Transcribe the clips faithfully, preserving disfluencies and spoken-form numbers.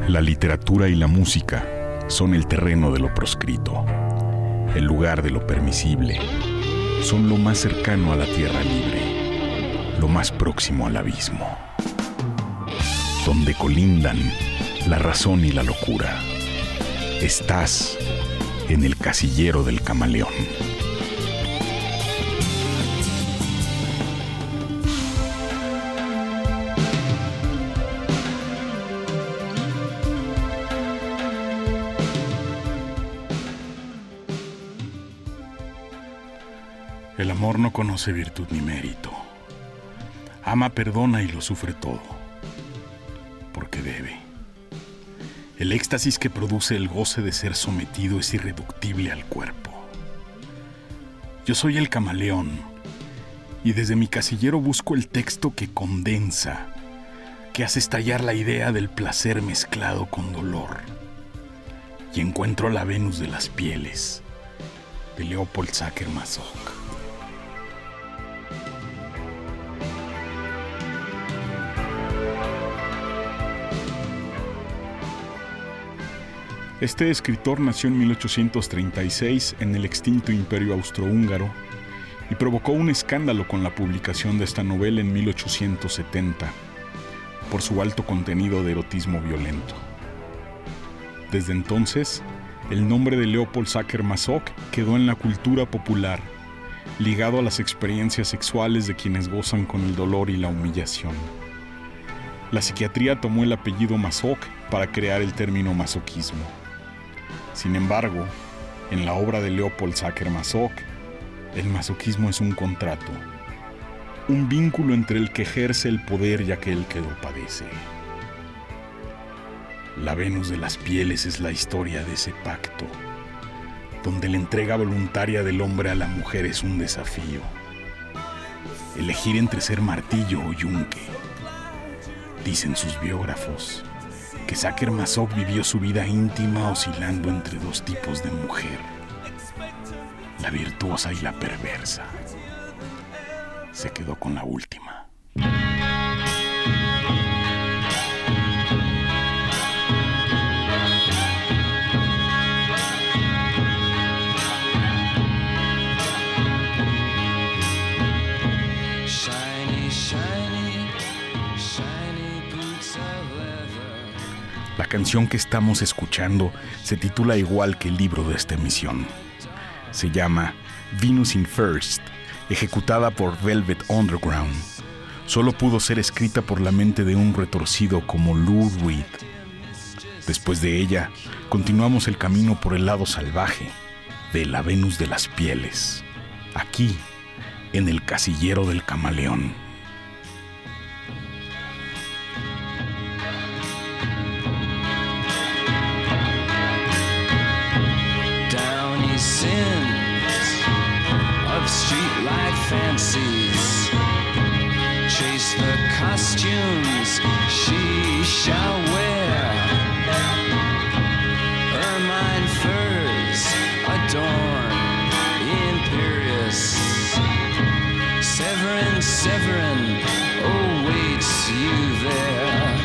La literatura y la música son el terreno de lo proscrito, el lugar de lo permisible. Son lo más cercano a la tierra libre, lo más próximo al abismo, donde colindan la razón y la locura. Estás en el casillero del camaleón. El amor no conoce virtud ni mérito. Ama, perdona y lo sufre todo, porque debe. El éxtasis que produce el goce de ser sometido es irreductible al cuerpo. Yo soy el camaleón, y desde mi casillero busco el texto que condensa, que hace estallar la idea del placer mezclado con dolor. Y encuentro la Venus de las pieles, de Leopold Sacher-Masoch. Este escritor nació en mil ochocientos treinta y seis en el extinto Imperio Austrohúngaro y provocó un escándalo con la publicación de esta novela en mil ochocientos setenta por su alto contenido de erotismo violento. Desde entonces, el nombre de Leopold Sacher-Masoch quedó en la cultura popular, ligado a las experiencias sexuales de quienes gozan con el dolor y la humillación. La psiquiatría tomó el apellido Masoch para crear el término masoquismo. Sin embargo, en la obra de Leopold Sacher-Masoch, el masoquismo es un contrato, un vínculo entre el que ejerce el poder y aquel que lo padece. La Venus de las pieles es la historia de ese pacto, donde la entrega voluntaria del hombre a la mujer es un desafío. Elegir entre ser martillo o yunque. Dicen sus biógrafos que Sacher-Masoch vivió su vida íntima oscilando entre dos tipos de mujer, la virtuosa y la perversa. Se quedó con la última. La canción que estamos escuchando se titula igual que el libro de esta emisión. Se llama Venus in First, ejecutada por Velvet Underground. Solo pudo ser escrita por la mente de un retorcido como Lou Reed. Después de ella, continuamos el camino por el lado salvaje de la Venus de las pieles, aquí, en el casillero del camaleón. Sins of streetlight fancies, chase the costumes she shall wear. Ermine furs adorn imperious. Severin, Severin awaits you there.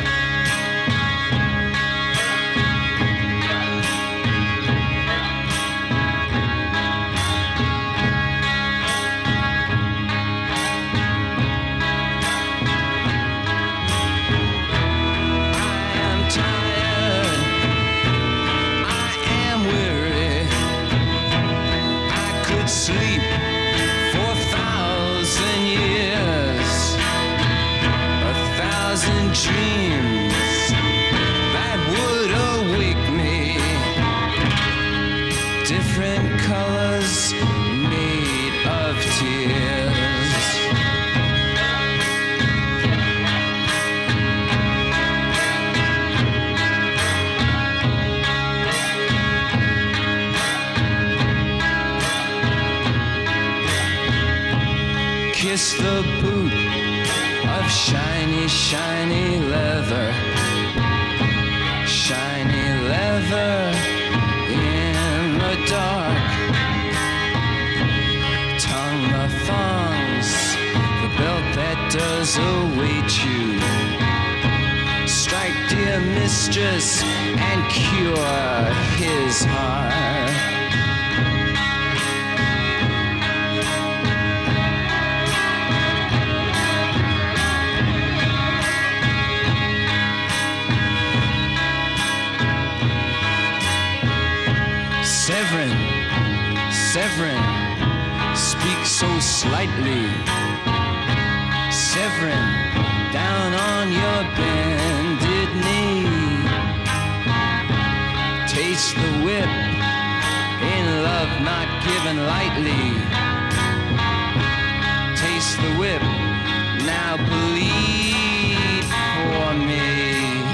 Sleep for a thousand years, a thousand dreams that would awake me, different colors made of tears. Kiss the boot of shiny, shiny leather, shiny leather in the dark. Tongue the thongs, the belt that does await you. Strike, dear a mistress and cure his heart. Severin, Severin, speak so slightly. Severin, down on your bended knee. Taste the whip, in love not given lightly. Taste the whip, now bleed for me.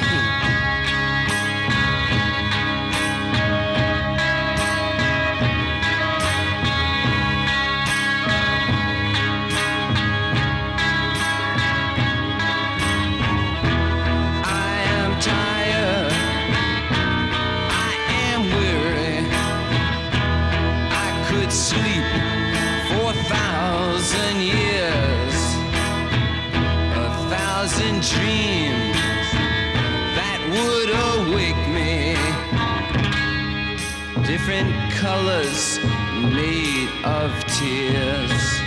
Sleep for a thousand years, a thousand dreams that would awake me. Different colors made of tears.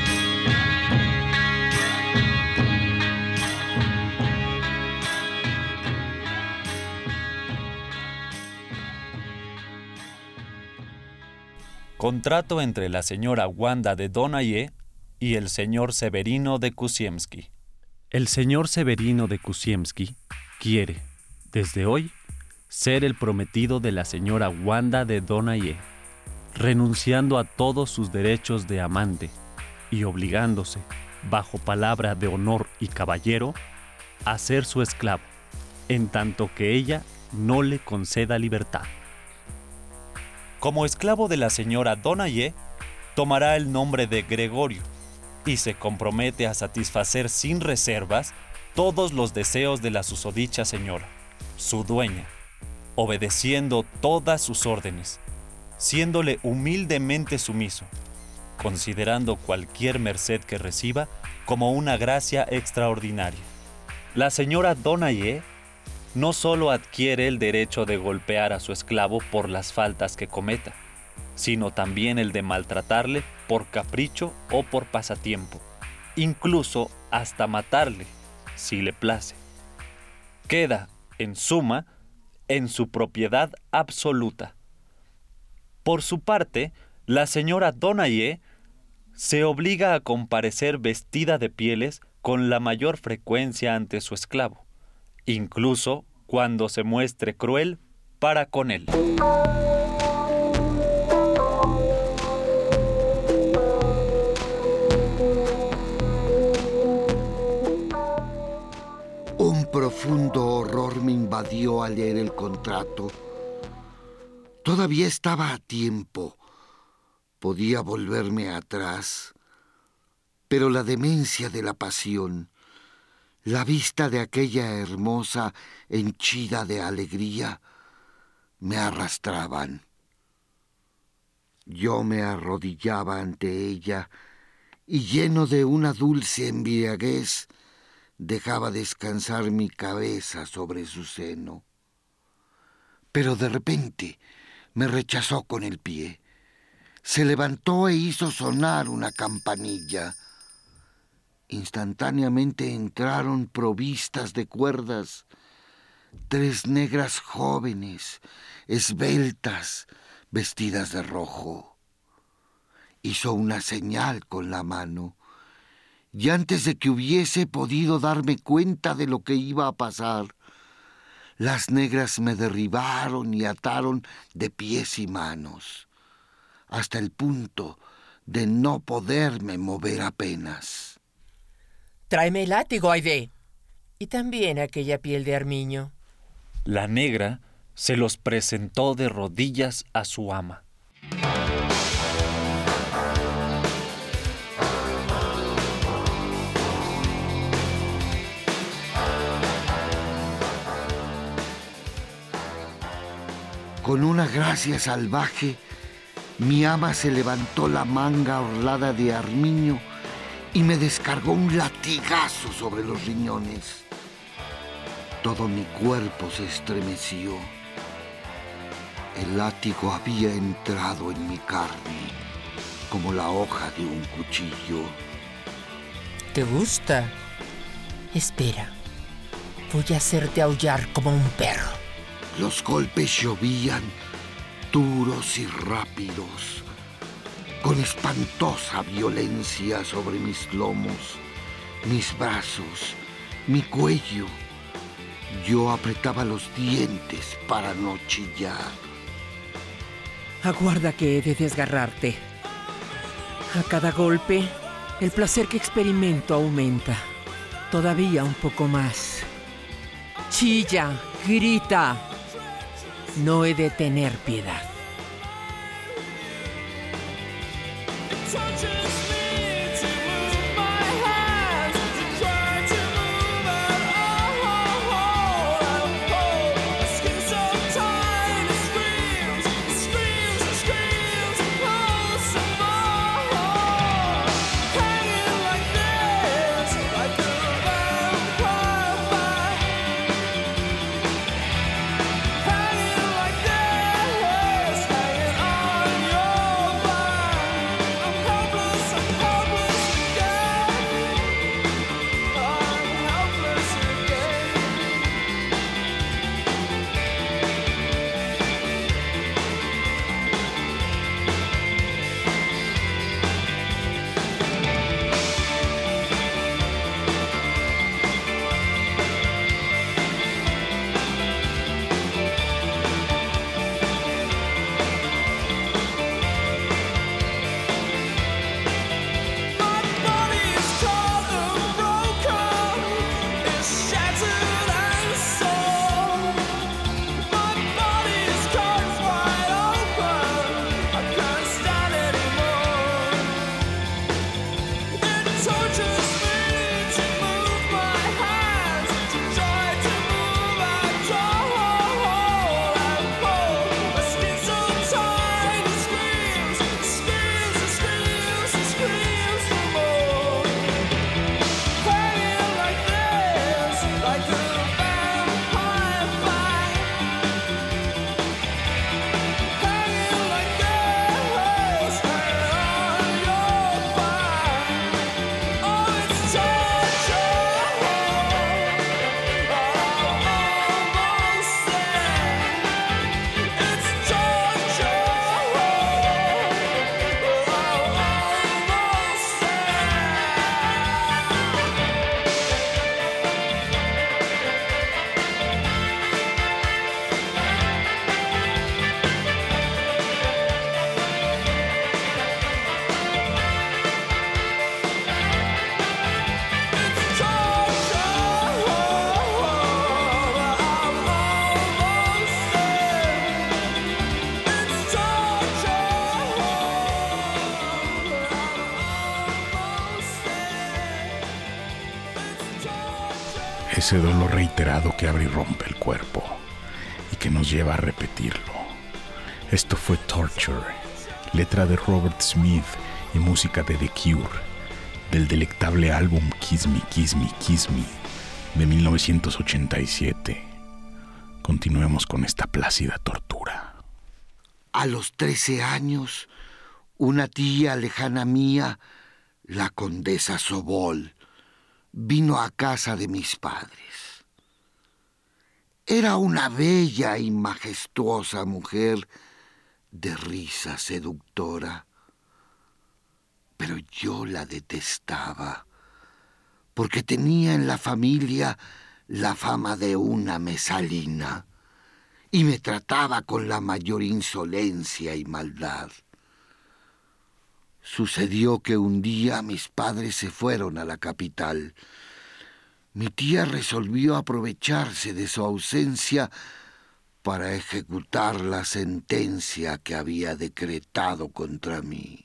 Contrato entre la señora Wanda de Donaire y el señor Severino de Kusiemski. El señor Severino de Kusiemski quiere, desde hoy, ser el prometido de la señora Wanda de Donaire, renunciando a todos sus derechos de amante y obligándose, bajo palabra de honor y caballero, a ser su esclavo, en tanto que ella no le conceda libertad. Como esclavo de la señora Donaire, tomará el nombre de Gregorio y se compromete a satisfacer sin reservas todos los deseos de la susodicha señora, su dueña, obedeciendo todas sus órdenes, siéndole humildemente sumiso, considerando cualquier merced que reciba como una gracia extraordinaria. La señora Donaire no solo adquiere el derecho de golpear a su esclavo por las faltas que cometa, sino también el de maltratarle por capricho o por pasatiempo, incluso hasta matarle, si le place. Queda, en suma, en su propiedad absoluta. Por su parte, la señora Donaire se obliga a comparecer vestida de pieles con la mayor frecuencia ante su esclavo, incluso cuando se muestre cruel para con él. Un profundo horror me invadió al leer el contrato. Todavía estaba a tiempo. Podía volverme atrás. Pero la demencia de la pasión, la vista de aquella hermosa henchida de alegría, me arrastraban. Yo me arrodillaba ante ella y, lleno de una dulce embriaguez, dejaba descansar mi cabeza sobre su seno. Pero de repente me rechazó con el pie. Se levantó e hizo sonar una campanilla. Instantáneamente entraron provistas de cuerdas tres negras jóvenes, esbeltas, vestidas de rojo. Hizo una señal con la mano, y antes de que hubiese podido darme cuenta de lo que iba a pasar, las negras me derribaron y ataron de pies y manos, hasta el punto de no poderme mover apenas. Tráeme el látigo, Aide, y también aquella piel de armiño. La negra se los presentó de rodillas a su ama. Con una gracia salvaje, mi ama se levantó la manga orlada de armiño y me descargó un latigazo sobre los riñones. Todo mi cuerpo se estremeció. El látigo había entrado en mi carne como la hoja de un cuchillo. ¿Te gusta? Espera, voy a hacerte aullar como un perro. Los golpes llovían, duros y rápidos, con espantosa violencia sobre mis lomos, mis brazos, mi cuello. Yo apretaba los dientes para no chillar. Aguarda que he de desgarrarte. A cada golpe, el placer que experimento aumenta. Todavía un poco más. Chilla, grita. No he de tener piedad. Ese dolor reiterado que abre y rompe el cuerpo y que nos lleva a repetirlo. Esto fue Torture, letra de Robert Smith y música de The Cure, del delectable álbum Kiss Me, Kiss Me, Kiss Me de mil novecientos ochenta y siete. Continuemos con esta plácida tortura. A los trece años, una tía lejana mía, la condesa Sobol, vino a casa de mis padres. Era una bella y majestuosa mujer de risa seductora, pero yo la detestaba porque tenía en la familia la fama de una mesalina y me trataba con la mayor insolencia y maldad. Sucedió que un día mis padres se fueron a la capital. Mi tía resolvió aprovecharse de su ausencia para ejecutar la sentencia que había decretado contra mí.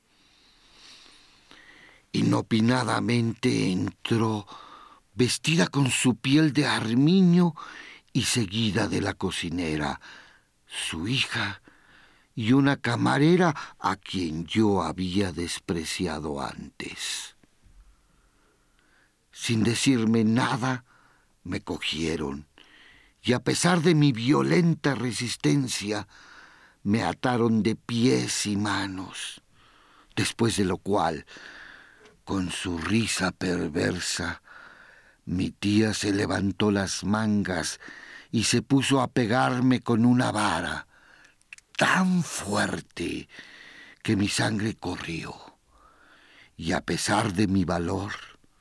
Inopinadamente entró, vestida con su piel de armiño y seguida de la cocinera, su hija y una camarera a quien yo había despreciado antes. Sin decirme nada, Me cogieron y a pesar de mi violenta resistencia, me ataron de pies y manos, después de lo cual, con su risa perversa, mi tía se levantó las mangas y se puso a pegarme con una vara tan fuerte que mi sangre corrió. Y a pesar de mi valor,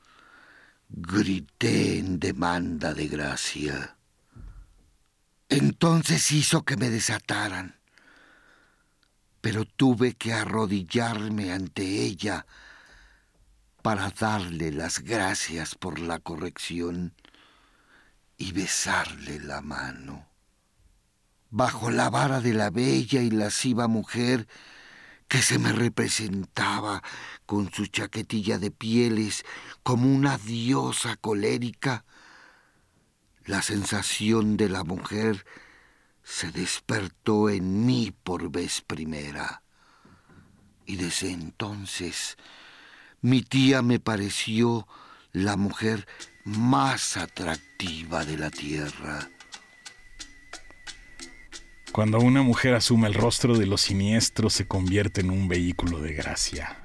grité en demanda de gracia. Entonces hizo que me desataran, pero tuve que arrodillarme ante ella para darle las gracias por la corrección y besarle la mano. Bajo la vara de la bella y lasciva mujer que se me representaba con su chaquetilla de pieles como una diosa colérica, la sensación de la mujer se despertó en mí por vez primera. Y desde entonces mi tía me pareció la mujer más atractiva de la tierra. Cuando una mujer asume el rostro de los siniestros, se convierte en un vehículo de gracia.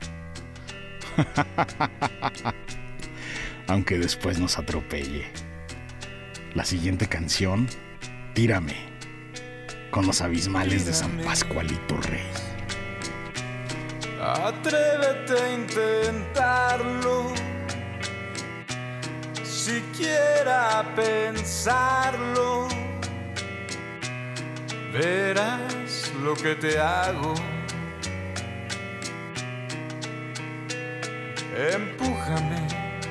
Aunque después nos atropelle. La siguiente canción, Tírame, con los abismales de San Pascualito Rey. Atrévete a intentarlo, siquiera pensarlo. Verás lo que te hago. Empújame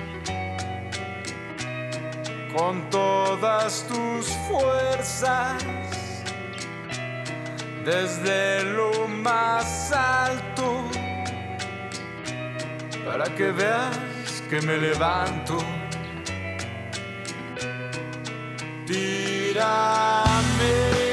con todas tus fuerzas desde lo más alto para que veas que me levanto. Tírame.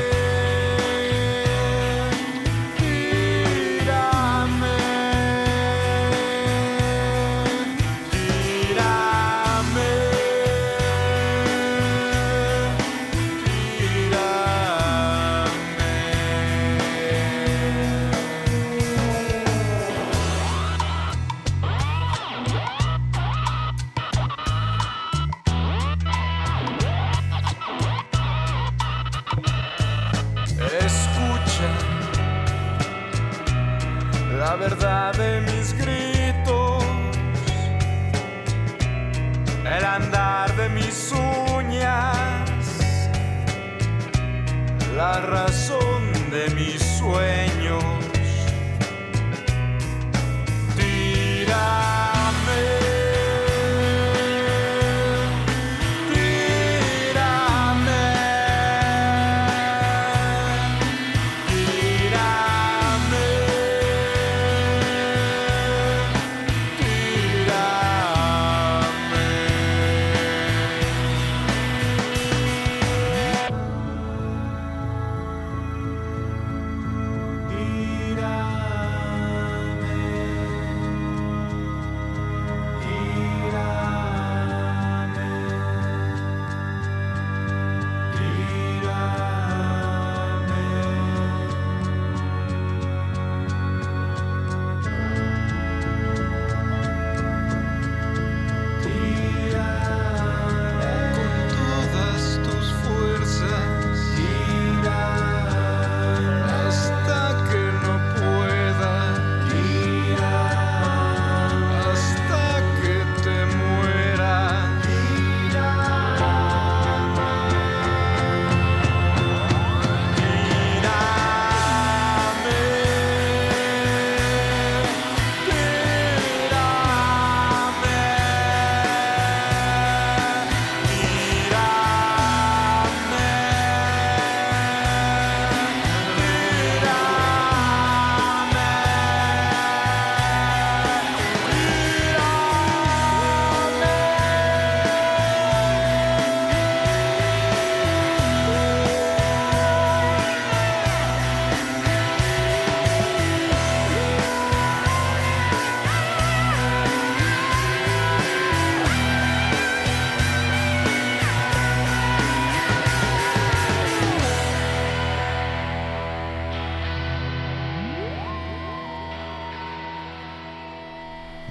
La verdad de mis gritos, el andar de mis uñas, la razón de mis sueños. Tírame.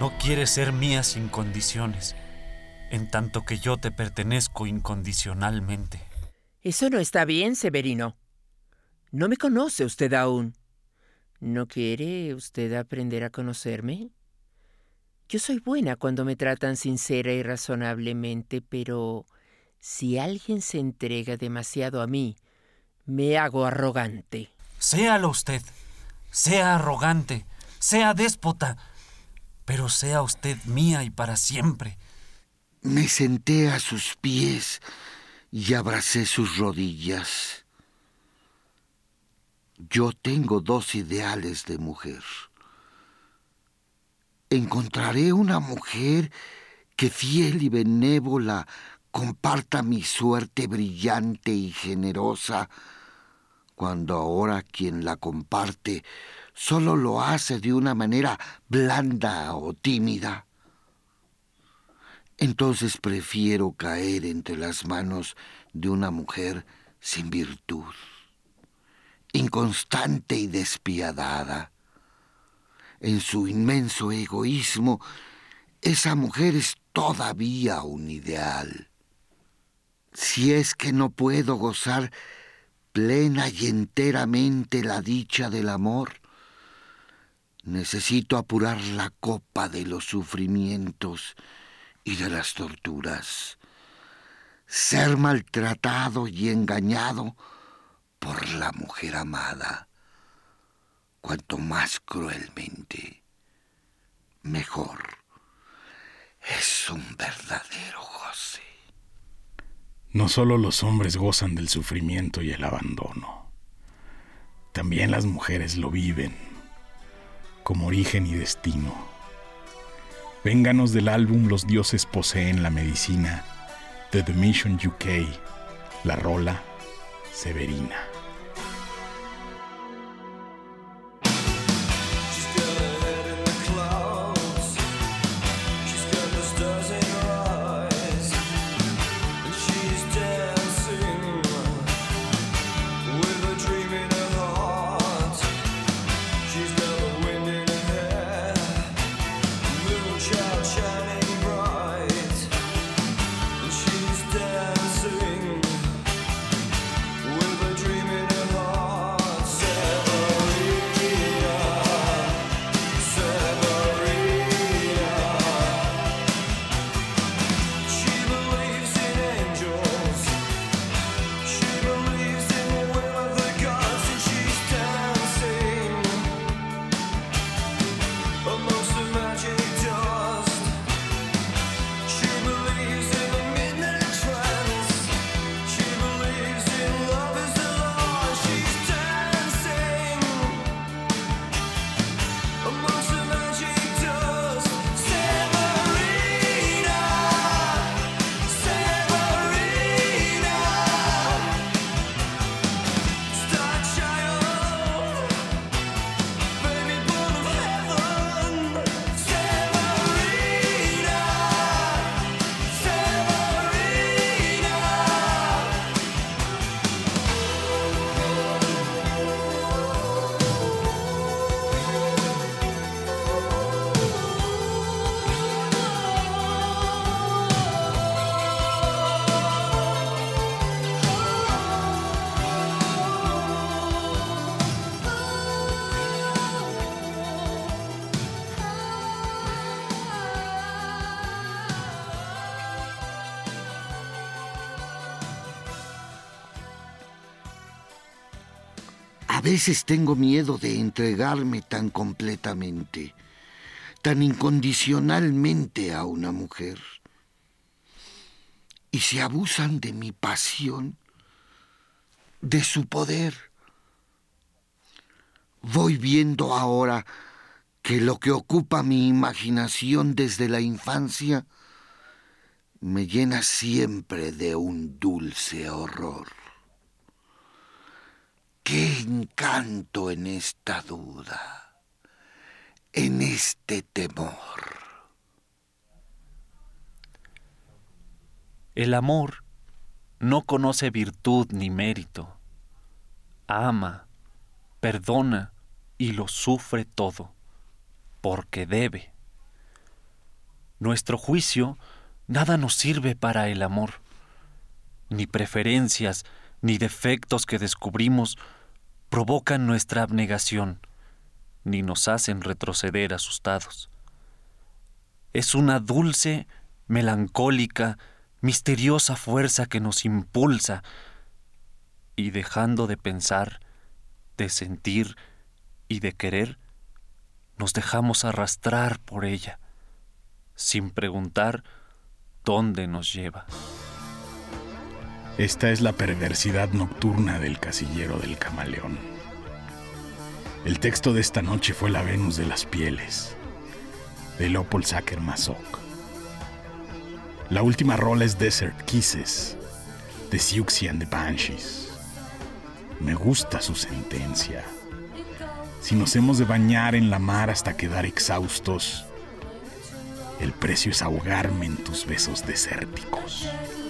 No quieres ser mía sin condiciones, en tanto que yo te pertenezco incondicionalmente. Eso no está bien, Severino. No me conoce usted aún. ¿No quiere usted aprender a conocerme? Yo soy buena cuando me tratan sincera y razonablemente, pero si alguien se entrega demasiado a mí, me hago arrogante. Séalo usted, sea arrogante, sea déspota, pero sea usted mía y para siempre. Me senté a sus pies y abracé sus rodillas. Yo tengo dos ideales de mujer. Encontraré una mujer que fiel y benévola comparta mi suerte brillante y generosa, cuando ahora quien la comparte solo lo hace de una manera blanda o tímida. Entonces prefiero caer entre las manos de una mujer sin virtud, inconstante y despiadada. En su inmenso egoísmo, esa mujer es todavía un ideal. Si es que no puedo gozar plena y enteramente la dicha del amor, necesito apurar la copa de los sufrimientos y de las torturas, ser maltratado y engañado por la mujer amada. Cuanto más cruelmente, mejor. Es un verdadero goce. No solo los hombres gozan del sufrimiento y el abandono, también las mujeres lo viven como origen y destino. Vénganos del álbum Los dioses poseen la medicina de The Mission U K, la rola Severina. A veces tengo miedo de entregarme tan completamente, tan incondicionalmente a una mujer. Y si abusan de mi pasión, de su poder. Voy viendo ahora que lo que ocupa mi imaginación desde la infancia me llena siempre de un dulce horror. ¡Qué encanto en esta duda, en este temor! El amor no conoce virtud ni mérito. Ama, perdona y lo sufre todo, porque debe. nuestro juicio nada nos sirve para el amor. Ni preferencias, ni defectos que descubrimos provocan nuestra abnegación, ni nos hacen retroceder asustados. Es una dulce, melancólica, misteriosa fuerza que nos impulsa, y dejando de pensar, de sentir y de querer, nos dejamos arrastrar por ella, sin preguntar dónde nos lleva. Esta es la perversidad nocturna del casillero del camaleón. El texto de esta noche fue La Venus de las Pieles, de Leopold Sacher-Masoch. La última rola es Desert Kisses, de Siouxsie and the Banshees. Me gusta su sentencia. Si nos hemos de bañar en la mar hasta quedar exhaustos, el precio es ahogarme en tus besos desérticos.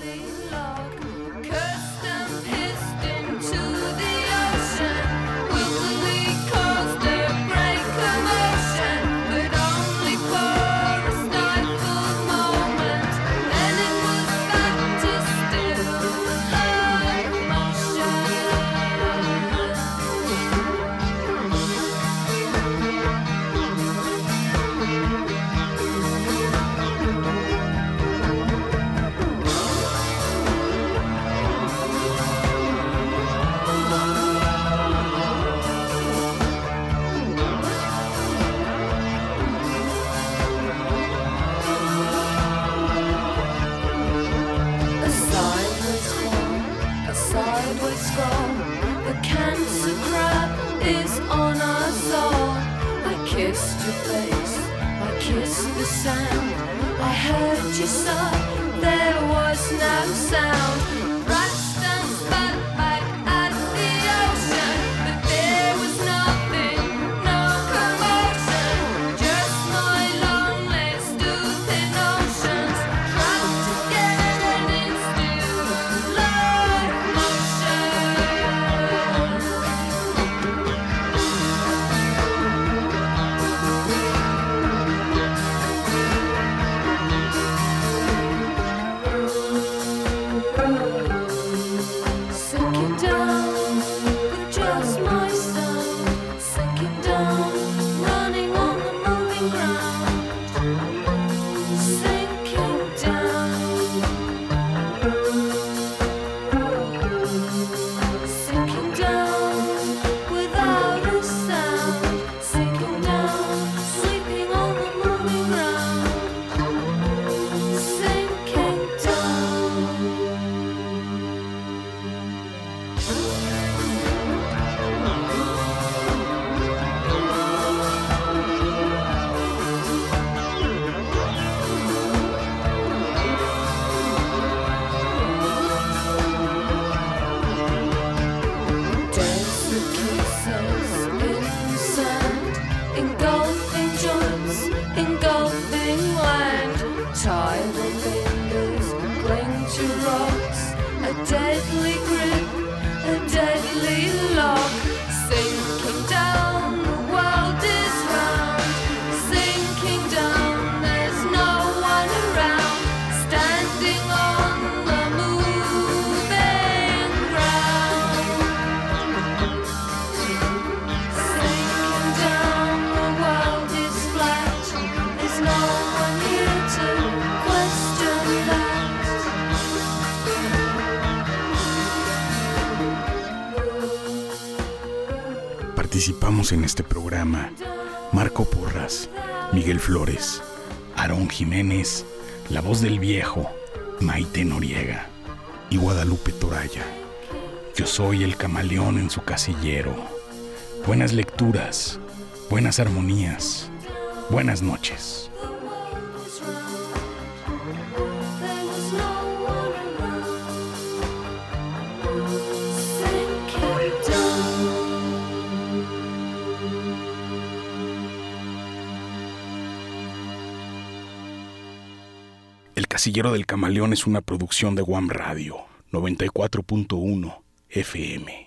Participamos en este programa Marco Porras, Miguel Flores, Aarón Jiménez, La Voz del Viejo, Maite Noriega y Guadalupe Toraya. Yo soy el camaleón en su casillero. Buenas lecturas, buenas armonías, buenas noches. El Casillero del Camaleón es una producción de Guam Radio, noventa y cuatro punto uno F M.